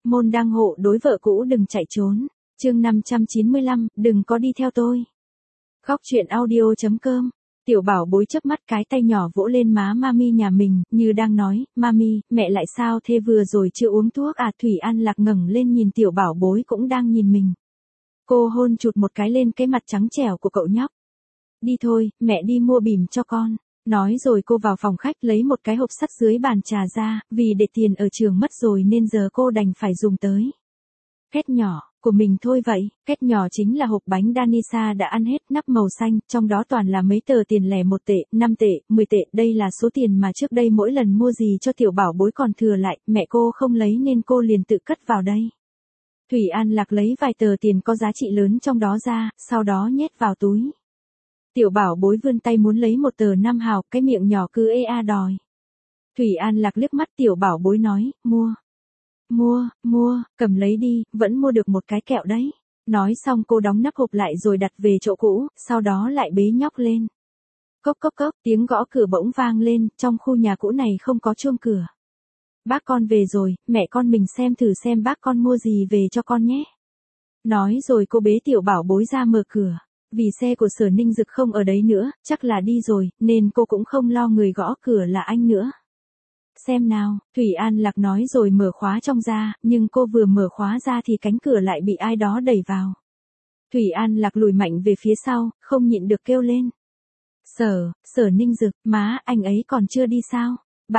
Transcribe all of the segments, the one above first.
Môn đăng hộ đối vợ cũ đừng chạy trốn. Chương 595, đừng có đi theo tôi. Góc truyện audio.com. Tiểu bảo bối chớp mắt cái tay nhỏ vỗ lên má mami nhà mình, như đang nói, mami, mẹ lại sao thế, vừa rồi chưa uống thuốc à? Thủy An Lạc ngẩng lên nhìn tiểu bảo bối cũng đang nhìn mình. Cô hôn chụt một cái lên cái mặt trắng trẻo của cậu nhóc. Đi thôi, mẹ đi mua bỉm cho con. Nói rồi cô vào phòng khách lấy một cái hộp sắt dưới bàn trà ra, vì để tiền ở trường mất rồi nên giờ cô đành phải dùng tới. Két nhỏ, của mình thôi vậy, két nhỏ chính là hộp bánh Danisa đã ăn hết, nắp màu xanh, trong đó toàn là mấy tờ tiền lẻ 1 tệ, 5 tệ, 10 tệ, đây là số tiền mà trước đây mỗi lần mua gì cho tiểu bảo bối còn thừa lại, mẹ cô không lấy nên cô liền tự cất vào đây. Thủy An Lạc lấy vài tờ tiền có giá trị lớn trong đó ra, sau đó nhét vào túi. Tiểu bảo bối vươn tay muốn lấy một tờ 5 hào, cái miệng nhỏ cứ ê a đòi. Thủy An Lạc liếc mắt tiểu bảo bối nói, mua, cầm lấy đi, vẫn mua được một cái kẹo đấy. Nói xong cô đóng nắp hộp lại rồi đặt về chỗ cũ, sau đó lại bế nhóc lên. Cốc cốc cốc, tiếng gõ cửa bỗng vang lên, trong khu nhà cũ này không có chuông cửa. Bác con về rồi, mẹ con mình xem thử xem bác con mua gì về cho con nhé. Nói rồi cô bế tiểu bảo bối ra mở cửa. Vì xe của Sở Ninh Dực không ở đấy nữa, chắc là đi rồi, nên cô cũng không lo người gõ cửa là anh nữa. Xem nào, Thủy An Lạc nói rồi mở khóa trong ra, nhưng cô vừa mở khóa ra thì cánh cửa lại bị ai đó đẩy vào. Thủy An Lạc lùi mạnh về phía sau, không nhịn được kêu lên. Sở Ninh Dực, má, anh ấy còn chưa đi sao?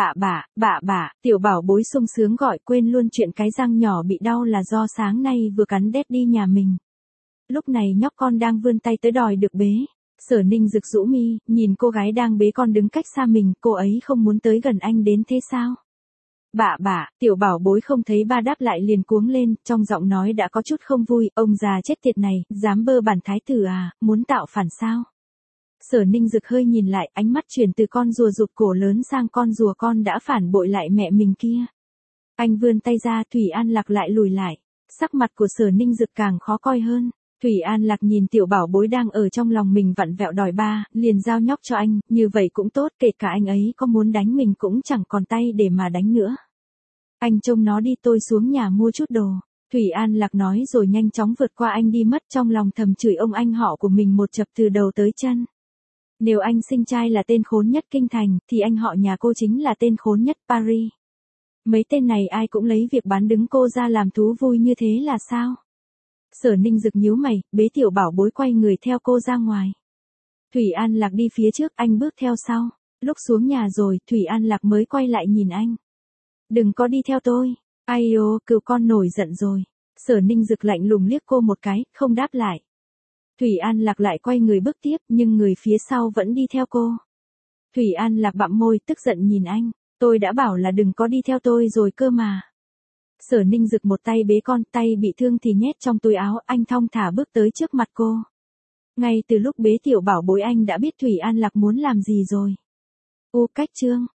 Bạ, tiểu bảo bối sung sướng gọi quên luôn chuyện cái răng nhỏ bị đau là do sáng nay vừa cắn đét đi nhà mình. Lúc này nhóc con đang vươn tay tới đòi được bế. Sở Ninh Dực rũ mi, nhìn cô gái đang bế con đứng cách xa mình, cô ấy không muốn tới gần anh đến thế sao? Bạ, tiểu bảo bối không thấy ba đáp lại liền cuống lên, trong giọng nói đã có chút không vui, ông già chết tiệt này, dám bơ bản thái tử à, muốn tạo phản sao? Sở Ninh Dực hơi nhìn lại, ánh mắt chuyển từ con rùa rụt cổ lớn sang con rùa con đã phản bội lại mẹ mình kia. Anh vươn tay ra, Thủy An Lạc lại lùi lại. Sắc mặt của Sở Ninh Dực càng khó coi hơn. Thủy An Lạc nhìn tiểu bảo bối đang ở trong lòng mình vặn vẹo đòi ba, liền giao nhóc cho anh, như vậy cũng tốt, kể cả anh ấy có muốn đánh mình cũng chẳng còn tay để mà đánh nữa. Anh trông nó đi, tôi xuống nhà mua chút đồ. Thủy An Lạc nói rồi nhanh chóng vượt qua anh đi mất, trong lòng thầm chửi ông anh họ của mình một chập từ đầu tới chân. Nếu anh sinh trai là tên khốn nhất kinh thành, thì anh họ nhà cô chính là tên khốn nhất Paris. Mấy tên này ai cũng lấy việc bán đứng cô ra làm thú vui như thế là sao? Sở Ninh Dực nhíu mày, bế tiểu bảo bối quay người theo cô ra ngoài. Thủy An Lạc đi phía trước, anh bước theo sau. Lúc xuống nhà rồi, Thủy An Lạc mới quay lại nhìn anh. Đừng có đi theo tôi. Ai ô, cừu con nổi giận rồi. Sở Ninh Dực lạnh lùng liếc cô một cái, không đáp lại. Thủy An Lạc lại quay người bước tiếp, nhưng người phía sau vẫn đi theo cô. Thủy An Lạc bặm môi, tức giận nhìn anh. Tôi đã bảo là đừng có đi theo tôi rồi cơ mà. Sở Ninh Dực một tay bế con, tay bị thương thì nhét trong túi áo, anh thong thả bước tới trước mặt cô. Ngay từ lúc bế tiểu bảo bối anh đã biết Thủy An Lạc muốn làm gì rồi. Cách chương